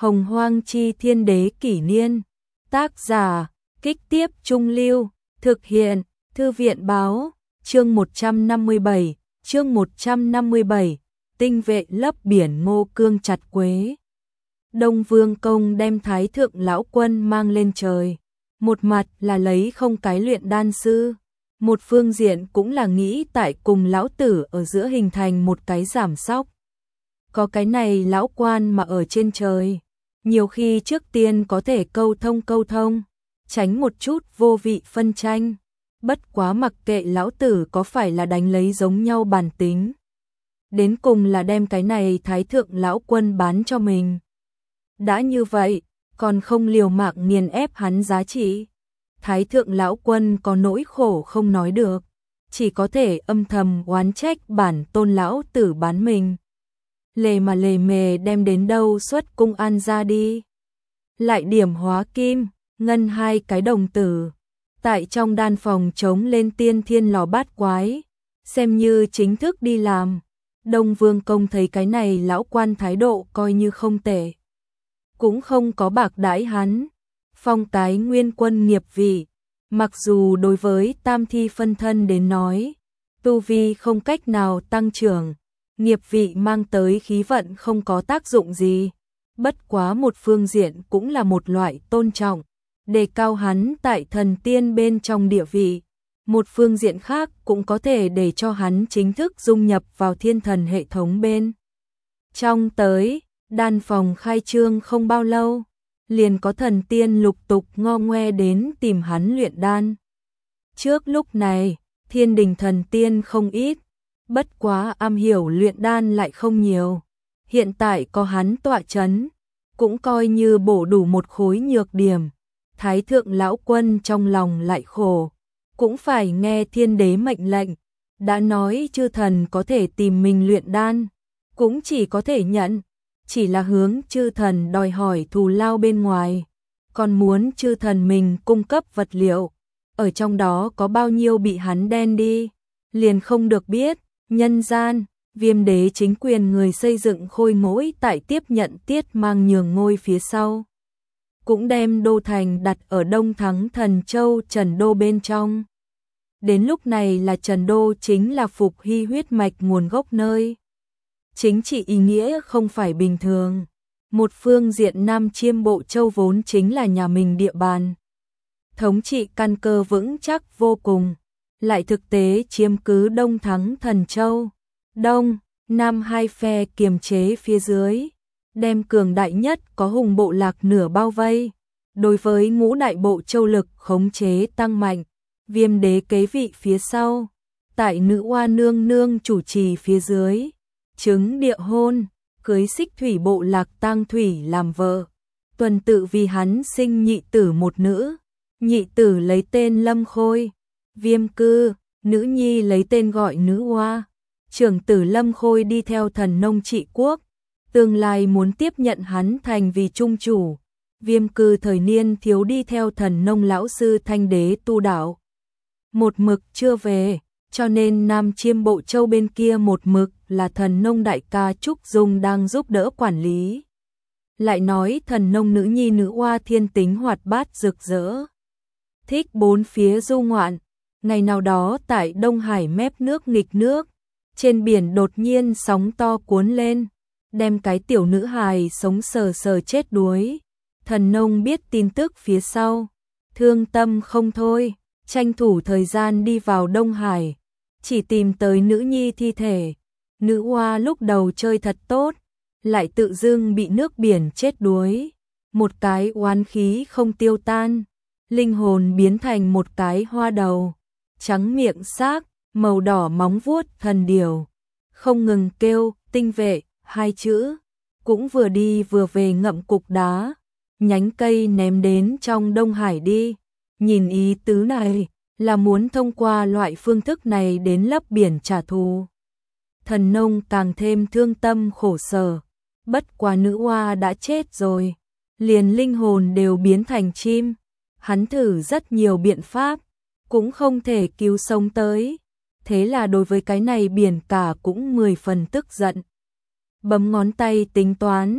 Hồng Hoang Chi Thiên Đế Kỷ Niên. Tác giả, Kích Tiếp Trung Lưu. Thực hiện, Thư viện Báo. Chương 157, chương 157, tinh vệ lấp biển Ngô Cương chặt Quế. Đông Vương Công đem Thái Thượng Lão Quân mang lên trời. Một mặt là lấy không cái luyện đan sư, một phương diện cũng là nghĩ tại cùng lão tử ở giữa hình thành một cái giảm sóc. Có cái này lão quan mà ở trên trời, nhiều khi trước tiên có thể câu thông, tránh một chút vô vị phân tranh. Bất quá mặc kệ lão tử có phải là đánh lấy giống nhau bản tính, đến cùng là đem cái này Thái Thượng Lão Quân bán cho mình. Đã như vậy, còn không liều mạng nghiền ép hắn giá trị. Thái Thượng Lão Quân có nỗi khổ không nói được, chỉ có thể âm thầm oán trách bản tôn lão tử bán mình. Lề mà lề mề đem đến đâu xuất cung an ra đi. Lại điểm hóa kim, ngân hai cái đồng tử. Tại trong đan phòng trống lên tiên thiên lò bát quái, xem như chính thức đi làm. Đông Vương Công thấy cái này lão quan thái độ coi như không tệ, cũng không có bạc đãi hắn. Phong cái nguyên quân nghiệp vị, mặc dù đối với tam thi phân thân đến nói, tu vi không cách nào tăng trưởng, nghiệp vị mang tới khí vận không có tác dụng gì. Bất quá một phương diện cũng là một loại tôn trọng, đề cao hắn tại thần tiên bên trong địa vị. Một phương diện khác cũng có thể để cho hắn chính thức dung nhập vào thiên thần hệ thống bên trong tới. Đan phòng khai trương không bao lâu, liền có thần tiên lục tục ngo ngoe đến tìm hắn luyện đan. Trước lúc này, thiên đình thần tiên không ít, bất quá am hiểu luyện đan lại không nhiều. Hiện tại có hắn tọa chấn, cũng coi như bổ đủ một khối nhược điểm. Thái Thượng Lão Quân trong lòng lại khổ, cũng phải nghe thiên đế mệnh lệnh. Đã nói chư thần có thể tìm mình luyện đan, cũng chỉ có thể nhận. Chỉ là hướng chư thần đòi hỏi thù lao bên ngoài, còn muốn chư thần mình cung cấp vật liệu. Ở trong đó có bao nhiêu bị hắn đen đi, liền không được biết. Nhân gian, Viêm Đế chính quyền người xây dựng khôi ngỗi tại tiếp nhận Tiết Mang nhường ngôi phía sau, cũng đem đô thành đặt ở Đông Thắng Thần Châu Trần Đô bên trong. Đến lúc này là Trần Đô chính là Phục Hy huyết mạch nguồn gốc nơi. Chính trị ý nghĩa không phải bình thường. Một phương diện Nam Chiêm Bộ Châu vốn chính là nhà mình địa bàn, thống trị căn cơ vững chắc vô cùng, lại thực tế chiếm cứ Đông Thắng Thần Châu. Đông, Nam hai phe kiềm chế phía dưới, đem cường đại nhất có Hùng bộ lạc nửa bao vây. Đối với ngũ đại bộ châu lực khống chế tăng mạnh, Viêm Đế kế vị phía sau, tại Nữ Oa nương nương chủ trì phía dưới, chứng địa hôn, cưới Xích Thủy bộ lạc Tang Thủy làm vợ. Tuần tự vì hắn sinh nhị tử một nữ, nhị tử lấy tên Lâm Khôi, Viêm Cư, nữ nhi lấy tên gọi Nữ Oa. Trưởng tử Lâm Khôi đi theo Thần Nông trị quốc, tương lai muốn tiếp nhận hắn thành vì trung chủ. Viêm Cư thời niên thiếu đi theo Thần Nông lão sư Thanh Đế tu đạo, một mực chưa về, cho nên Nam Chiêm Bộ Châu bên kia một mực là Thần Nông đại ca Trúc Dung đang giúp đỡ quản lý. Lại nói Thần Nông nữ nhi Nữ Oa thiên tính hoạt bát rực rỡ, thích bốn phía du ngoạn. Ngày nào đó tại Đông Hải mép nước nghịch nước, trên biển đột nhiên sóng to cuốn lên, đem cái tiểu nữ hài sống sờ sờ chết đuối. Thần Nông biết tin tức phía sau, thương tâm không thôi, tranh thủ thời gian đi vào Đông Hải, chỉ tìm tới nữ nhi thi thể. Nữ Oa lúc đầu chơi thật tốt, lại tự dưng bị nước biển chết đuối. Một cái oán khí không tiêu tan, linh hồn biến thành một cái hoa đầu, trắng miệng xác, màu đỏ móng vuốt thần điểu, không ngừng kêu tinh vệ hai chữ, cũng vừa đi vừa về ngậm cục đá, nhánh cây ném đến trong Đông Hải đi. Nhìn ý tứ này là muốn thông qua loại phương thức này đến lấp biển trả thù. Thần Nông càng thêm thương tâm khổ sở, bất quá Nữ Oa đã chết rồi, liền linh hồn đều biến thành chim. Hắn thử rất nhiều biện pháp, cũng không thể cứu sống tới. Thế là đối với cái này biển cả cũng 10 phần tức giận. Bấm ngón tay tính toán,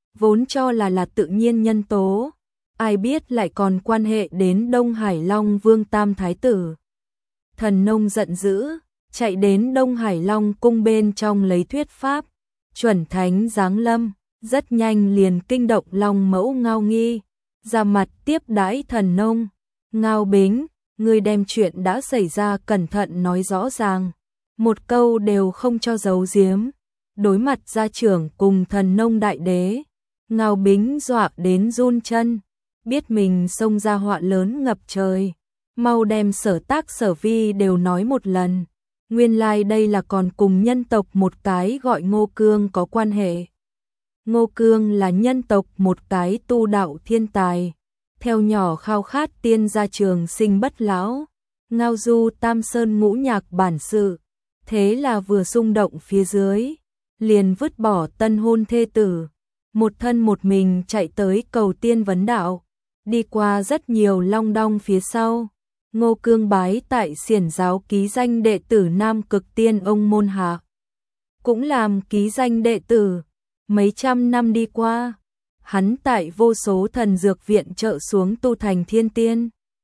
vốn cho là tự nhiên nhân tố, ai biết lại còn quan hệ đến Đông Hải Long Vương Tam Thái Tử. Thần Nông giận dữ, chạy đến Đông Hải Long cung bên trong lấy thuyết pháp, chuẩn thánh giáng lâm, rất nhanh liền kinh động Long mẫu Ngao Nghi, ra mặt tiếp đãi Thần Nông. Ngao Bính, ngươi đem chuyện đã xảy ra cẩn thận nói rõ ràng, một câu đều không cho giấu giếm. Đối mặt gia trưởng cùng Thần Nông đại đế, Ngao Bính dọa đến run chân, biết mình xông ra họa lớn ngập trời, mau đem sở tác sở vi đều nói một lần. Nguyên lai đây là còn cùng nhân tộc một cái gọi Ngô Cương có quan hệ. Ngô Cương là nhân tộc một cái tu đạo thiên tài, theo nhỏ khao khát tiên gia trường sinh bất lão, ngao du Tam Sơn ngũ nhạc bản sự, thế là vừa xung động phía dưới, liền vứt bỏ tân hôn thê tử, một thân một mình chạy tới cầu tiên vấn đạo, đi qua rất nhiều long đong phía sau. Ngô Cương bái tại Xiển giáo ký danh đệ tử Nam Cực Tiên ông môn hạ, cũng làm ký danh đệ tử. Mấy trăm năm đi qua, hắn tại vô số thần dược viện trợ xuống tu thành thiên tiên,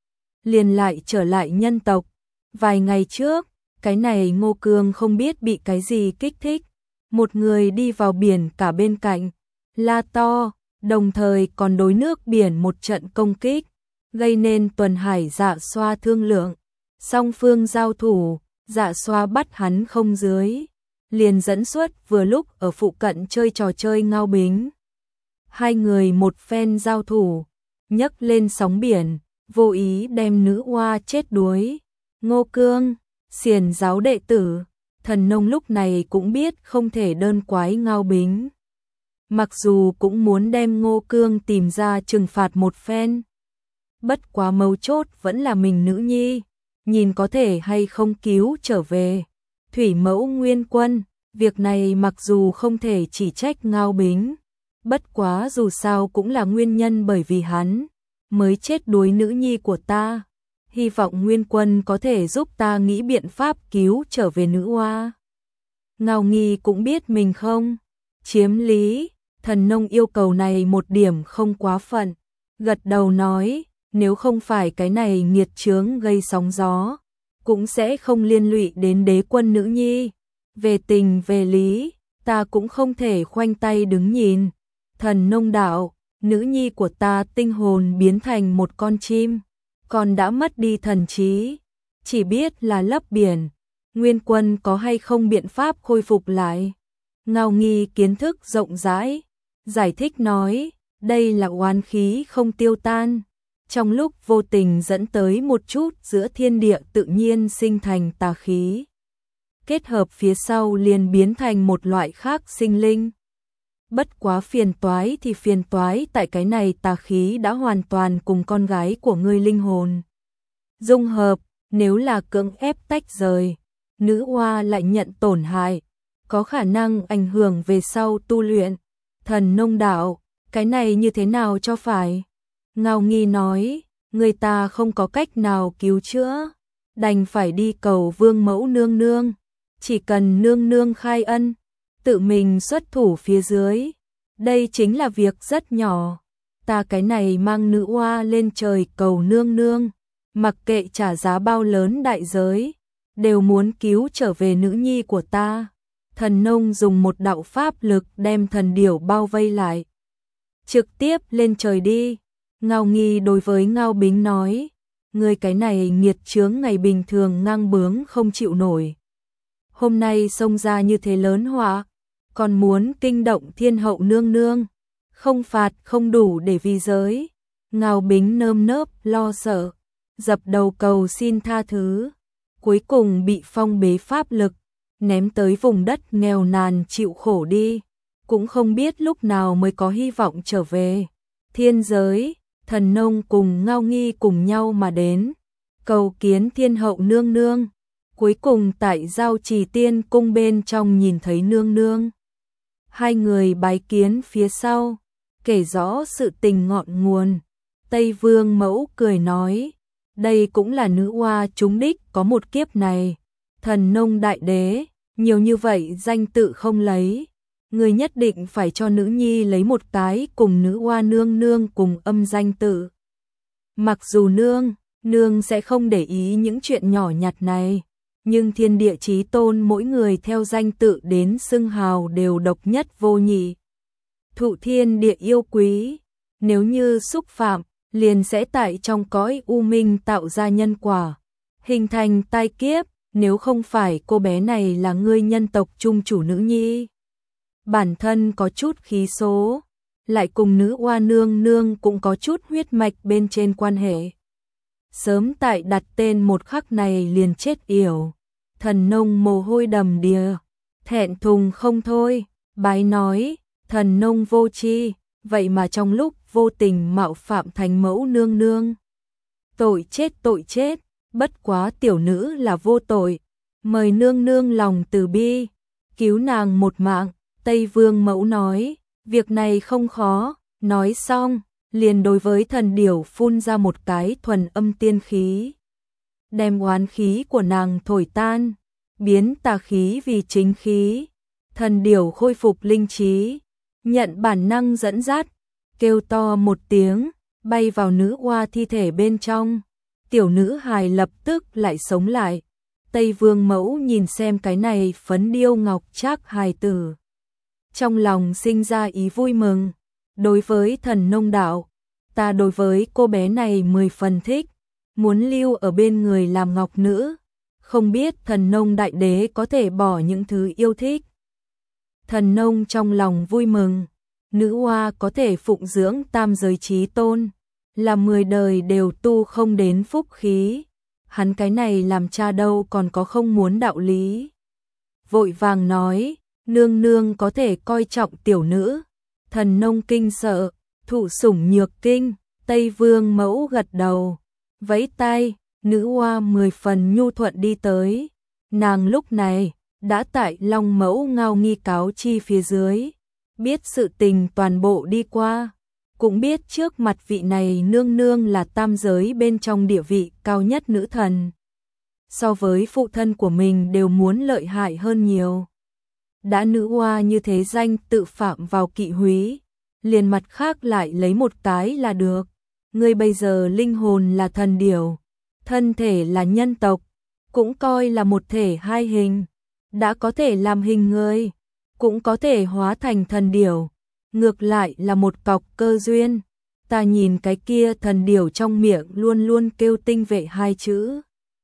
liền lại trở lại nhân tộc. Vài ngày trước, cái này Ngô Cương không biết bị cái gì kích thích, một người đi vào biển cả bên cạnh, la to, đồng thời còn đối nước biển một trận công kích, gây nên tuần hải Dạ Xoa thương lượng, song phương giao thủ, Dạ Xoa bắt hắn không dưới, liền dẫn xuất vừa lúc ở phụ cận chơi trò chơi Ngao Bính. Hai người một phen giao thủ, nhấc lên sóng biển, vô ý đem nữ oa chết đuối. Ngô Cương, Xiển giáo đệ tử, Thần Nông lúc này cũng biết không thể đơn quái Ngao Bính. Mặc dù cũng muốn đem Ngô Cương tìm ra trừng phạt một phen, bất quá mấu chốt vẫn là mình nữ nhi, nhìn có thể hay không cứu trở về. Thủy mẫu Nguyên Quân, việc này mặc dù không thể chỉ trách Ngao Bính, bất quá dù sao cũng là nguyên nhân bởi vì hắn mới chết đuối nữ nhi của ta. Hy vọng Nguyên Quân có thể giúp ta nghĩ biện pháp cứu trở về nữ oa. Ngao Nghi cũng biết mình không chiếm lý, Thần Nông yêu cầu này một điểm không quá phận, gật đầu nói, nếu không phải cái này nghiệt chướng gây sóng gió, cũng sẽ không liên lụy đến đế quân nữ nhi. Về tình về lý, ta cũng không thể khoanh tay đứng nhìn. Thần Nông đạo, nữ nhi của ta tinh hồn biến thành một con chim, còn đã mất đi thần trí, chỉ biết là lấp biển. Nguyên Quân có hay không biện pháp khôi phục lại? Ngao Nghi kiến thức rộng rãi, giải thích nói, đây là oán khí không tiêu tan, trong lúc vô tình dẫn tới một chút giữa thiên địa tự nhiên sinh thành tà khí, kết hợp phía sau liền biến thành một loại khác sinh linh. Bất quá phiền toái thì phiền toái tại cái này tà khí đã hoàn toàn cùng con gái của ngươi linh hồn dung hợp, nếu là cưỡng ép tách rời, nữ oa lại nhận tổn hại, có khả năng ảnh hưởng về sau tu luyện. Thần Nông đạo, cái này như thế nào cho phải? Ngao Nghi nói, người ta không có cách nào cứu chữa, đành phải đi cầu Vương mẫu nương nương, chỉ cần nương nương khai ân, tự mình xuất thủ phía dưới, đây chính là việc rất nhỏ. Ta cái này mang nữ oa lên trời cầu nương nương, mặc kệ trả giá bao lớn đại giới, đều muốn cứu trở về nữ nhi của ta. Thần Nông dùng một đạo pháp lực đem thần điểu bao vây lại, trực tiếp lên trời đi. Ngao Nghi đối với Ngao Bính nói, người cái này nghiệt chướng ngày bình thường ngang bướng không chịu nổi, hôm nay xông ra như thế lớn họa, còn muốn kinh động thiên hậu nương nương, không phạt không đủ để vi giới. Ngao Bính nơm nớp lo sợ, dập đầu cầu xin tha thứ, cuối cùng bị phong bế pháp lực, ném tới vùng đất nghèo nàn chịu khổ đi, cũng không biết lúc nào mới có hy vọng trở về thiên giới. Thần Nông cùng Ngao Nghi cùng nhau mà đến, cầu kiến thiên hậu nương nương, cuối cùng tại Giao Trì Tiên cung bên trong nhìn thấy nương nương. Hai người bái kiến phía sau, kể rõ sự tình ngọn nguồn. Tây Vương mẫu cười nói, đây cũng là nữ oa chúng đích có một kiếp này. Thần Nông đại đế, nhiều như vậy danh tự không lấy. người nhất định phải cho nữ nhi lấy một cái cùng nữ hoa nương nương cùng âm danh tự. Mặc dù nương sẽ không để ý những chuyện nhỏ nhặt này, nhưng thiên địa chí tôn mỗi người theo danh tự đến xưng hào đều độc nhất vô nhị. Thụ thiên địa yêu quý, nếu như xúc phạm, liền sẽ tại trong cõi u minh tạo ra nhân quả, hình thành tai kiếp, nếu không phải cô bé này là ngươi nhân tộc trung chủ nữ nhi. Bản thân có chút khí số, lại cùng nữ oa nương nương cũng có chút huyết mạch bên trên quan hệ. Sớm tại đặt tên một khắc này liền chết yểu, Thần Nông mồ hôi đầm đìa, thẹn thùng không thôi, bái nói, Thần Nông vô tri, vậy mà trong lúc vô tình mạo phạm Thánh Mẫu nương nương. Tội chết, bất quá tiểu nữ là vô tội, mời nương nương lòng từ bi, cứu nàng một mạng. Tây Vương Mẫu nói, việc này không khó, nói xong, liền đối với thần điểu phun ra một cái thuần âm tiên khí. Đem oán khí của nàng thổi tan, biến tà khí vì chính khí. Thần điểu khôi phục linh trí, nhận bản năng dẫn dắt, kêu to một tiếng, bay vào nữ oa thi thể bên trong. Tiểu nữ hài lập tức lại sống lại. Tây Vương Mẫu nhìn xem cái này phấn điêu ngọc trác hài tử, trong lòng sinh ra ý vui mừng. Đối với Thần Nông đạo, ta đối với cô bé này 10 phần thích, muốn lưu ở bên người làm ngọc nữ, không biết Thần Nông đại đế có thể bỏ những thứ yêu thích. Thần Nông trong lòng vui mừng, nữ hoa có thể phụng dưỡng tam giới chí tôn, là 10 đời đều tu không đến phúc khí, hắn cái này làm cha đâu còn có không muốn đạo lý. Vội vàng nói, nương nương có thể coi trọng tiểu nữ. Thần Nông kinh sợ, thụ sủng nhược kinh. Tây Vương Mẫu gật đầu, vẫy tay, nữ hoa 10 phần nhu thuận đi tới. Nàng lúc này đã tại Long Mẫu ngao nghi cáo chi phía dưới, biết sự tình toàn bộ đi qua, cũng biết trước mặt vị này nương nương là tam giới bên trong địa vị cao nhất nữ thần, so với phụ thân của mình đều muốn lợi hại hơn nhiều. Đã nữ hoa như thế danh tự phạm vào kỵ húy, liền mặt khác lại lấy một cái là được. Ngươi bây giờ linh hồn là thần điểu, thân thể là nhân tộc, cũng coi là một thể hai hình, đã có thể làm hình người, cũng có thể hóa thành thần điểu, ngược lại là một cọc cơ duyên. Ta nhìn cái kia thần điểu trong miệng luôn luôn kêu tinh vệ hai chữ,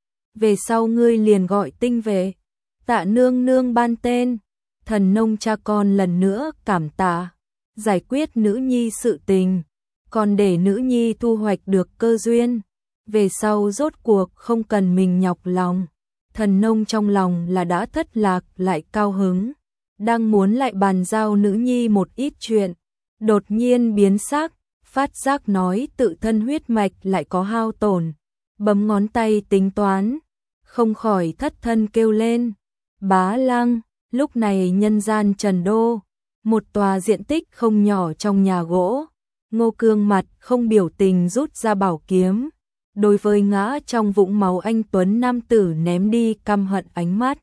về sau ngươi liền gọi tinh vệ. Tạ nương nương ban tên. Thần Nông cha con lần nữa cảm tạ, giải quyết nữ nhi sự tình, còn để nữ nhi thu hoạch được cơ duyên, về sau rốt cuộc không cần mình nhọc lòng. Thần Nông trong lòng là đã thất lạc lại cao hứng, đang muốn lại bàn giao nữ nhi một ít chuyện, đột nhiên biến sắc, phát giác nói tự thân huyết mạch lại có hao tổn, bấm ngón tay tính toán, không khỏi thất thân kêu lên, Bá Lăng. Lúc này nhân gian Trần Đô, một tòa diện tích không nhỏ trong nhà gỗ, Ngô Cương mặt không biểu tình rút ra bảo kiếm, đối với ngã trong vũng máu anh tuấn nam tử ném đi căm hận ánh mắt.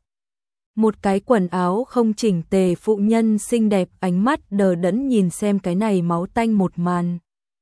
Một cái quần áo không chỉnh tề phụ nhân xinh đẹp ánh mắt đờ đẫn nhìn xem cái này máu tanh một màn.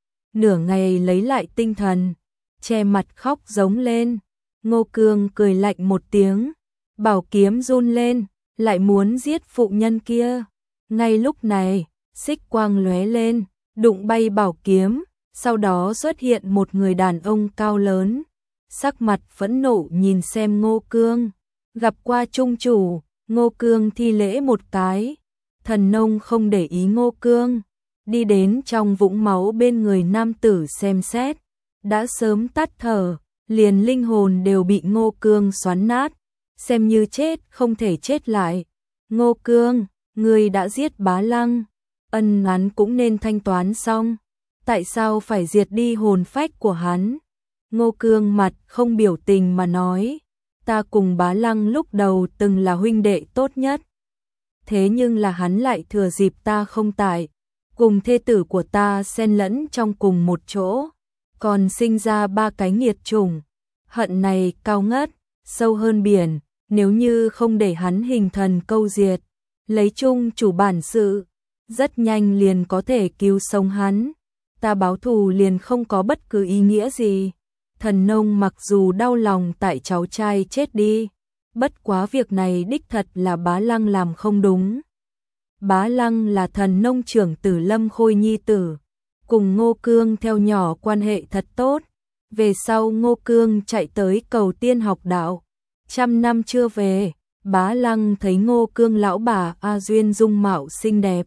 Nửa ngày lấy lại tinh thần, che mặt khóc giống lên. Ngô Cương cười lạnh một tiếng, bảo kiếm run lên, lại muốn giết phụ nhân kia. Ngay lúc này, xích quang lóe lên, đụng bay bảo kiếm, sau đó xuất hiện một người đàn ông cao lớn, sắc mặt phẫn nộ nhìn xem Ngô Cương. Gặp qua trung chủ. Ngô Cương thi lễ một cái. Thần Nông không để ý Ngô Cương, đi đến trong vũng máu bên người nam tử xem xét, đã sớm tắt thở, liền linh hồn đều bị Ngô Cương xoắn nát, xem như chết không thể chết lại. Ngô Cương, ngươi đã giết Bá Lăng, ân oán cũng nên thanh toán xong, tại sao phải diệt đi hồn phách của hắn? Ngô Cương mặt không biểu tình mà nói, ta cùng Bá Lăng lúc đầu từng là huynh đệ tốt nhất, thế nhưng là hắn lại thừa dịp ta không tại, cùng thê tử của ta xen lẫn trong cùng một chỗ, còn sinh ra 3 cái nghiệt chủng. Hận này cao ngất, sâu hơn biển, nếu như không để hắn hình thần câu diệt, lấy chung chủ bản sự, rất nhanh liền có thể cứu sống hắn. Ta báo thù liền không có bất cứ ý nghĩa gì. Thần nông mặc dù đau lòng tại cháu trai chết đi, bất quá việc này đích thật là Bá Lăng làm không đúng. Bá Lăng là thần nông trưởng tử Lâm Khôi nhi tử, cùng Ngô Cương theo nhỏ quan hệ thật tốt. Về sau Ngô Cương chạy tới Cầu Tiên học đạo, 100 năm chưa về, Bá Lăng thấy Ngô Cương lão bà A Duyên dung mạo xinh đẹp,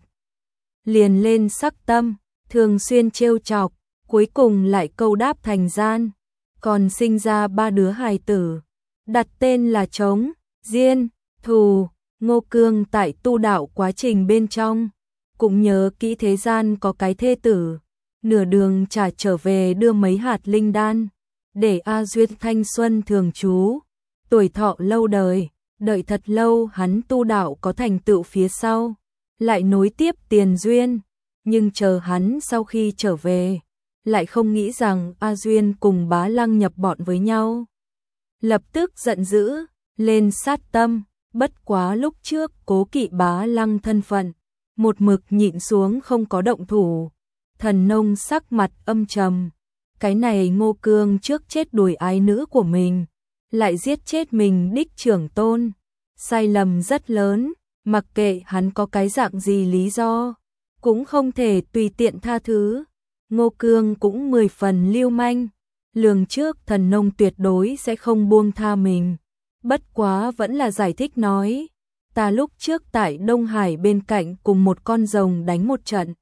liền lên sắc tâm, thường xuyên trêu chọc, cuối cùng lại câu đáp thành gian, còn sinh ra 3 đứa hài tử, đặt tên là Trống, Diên, Thù. Ngô Cương tại tu đạo quá trình bên trong, cũng nhớ kỹ thế gian có cái thê tử, nửa đường trả trở về đưa mấy hạt linh đan, để A Duyên thanh xuân thường trú, tuổi thọ lâu đời, đợi thật lâu hắn tu đạo có thành tựu phía sau, lại nối tiếp tiền duyên, nhưng chờ hắn sau khi trở về, lại không nghĩ rằng A Duyên cùng Bá Lăng nhập bọn với nhau. Lập tức giận dữ, lên sát tâm. Bất quá lúc trước cố kỵ Bá Lăng thân phận, một mực nhịn xuống không có động thủ. Thần nông sắc mặt âm trầm, cái này Ngô Cương trước chết đuổi ái nữ của mình, lại giết chết mình đích trưởng tôn, sai lầm rất lớn, mặc kệ hắn có cái dạng gì lý do, cũng không thể tùy tiện tha thứ. Ngô Cương cũng 10 phần lưu manh, lường trước thần nông tuyệt đối sẽ không buông tha mình. Bất quá vẫn là giải thích nói, ta lúc trước tại Đông Hải bên cạnh cùng một con rồng đánh một trận,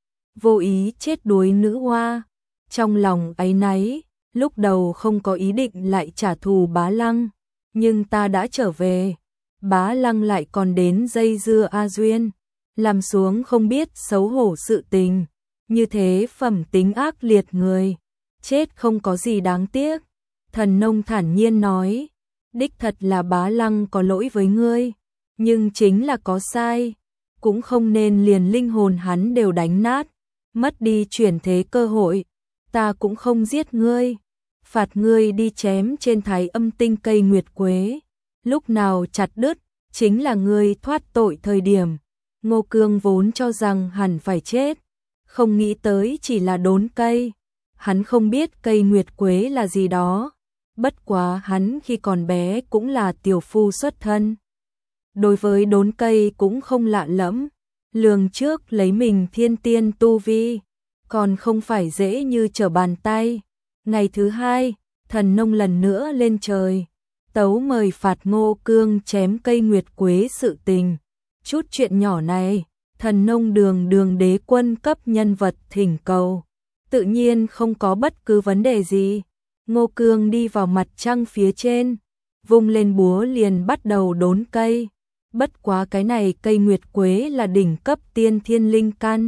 vô ý chết đuối nữ hoa, trong lòng áy náy, lúc đầu không có ý định lại trả thù Bá Lăng, nhưng ta đã trở về, Bá Lăng lại còn đến dây dưa A Duyên, làm xuống không biết xấu hổ sự tình, như thế phẩm tính ác liệt người, chết không có gì đáng tiếc. Thần nông thản nhiên nói, đích thật là Bá Lăng có lỗi với ngươi, nhưng chính là có sai, cũng không nên liền linh hồn hắn đều đánh nát, mất đi chuyển thế cơ hội, ta cũng không giết ngươi, phạt ngươi đi chém trên Thái Âm tinh cây nguyệt quế, lúc nào chặt đứt, chính là ngươi thoát tội thời điểm. Ngô Cương vốn cho rằng hẳn phải chết, không nghĩ tới chỉ là đốn cây, hắn không biết cây nguyệt quế là gì đó. Bất quá hắn khi còn bé cũng là tiểu phu xuất thân. Đối với đốn cây cũng không lạ lẫm, lường trước lấy mình thiên tiên tu vi, còn không phải dễ như trở bàn tay. Ngày thứ hai, thần nông lần nữa lên trời, tấu mời phạt Ngô Cương chém cây nguyệt quế sự tình. Chút chuyện nhỏ này, thần nông đường đế quân cấp nhân vật thỉnh cầu, tự nhiên không có bất cứ vấn đề gì. Ngô Cương đi vào mặt trăng phía trên, vung lên búa liền bắt đầu đốn cây. Bất quá cái này cây nguyệt quế là đỉnh cấp tiên thiên linh căn,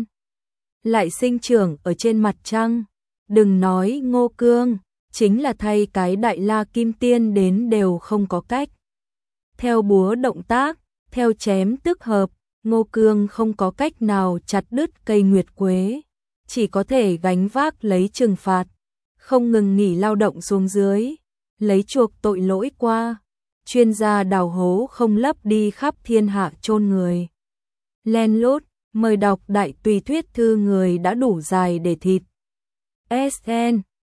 lại sinh trưởng ở trên mặt trăng. Đừng nói Ngô Cương, chính là thay cái Đại La Kim Tiên đến đều không có cách. Theo búa động tác, theo chém tức hợp, Ngô Cương không có cách nào chặt đứt cây nguyệt quế, chỉ có thể gánh vác lấy trừng phạt, không ngừng nghỉ lao động xuống dưới, lấy chuộc tội lỗi qua. Chuyên gia đào hố không lấp đi khắp thiên hạ chôn người. Len lút, mời đọc đại tùy thuyết thư người đã đủ dài để thịt. SN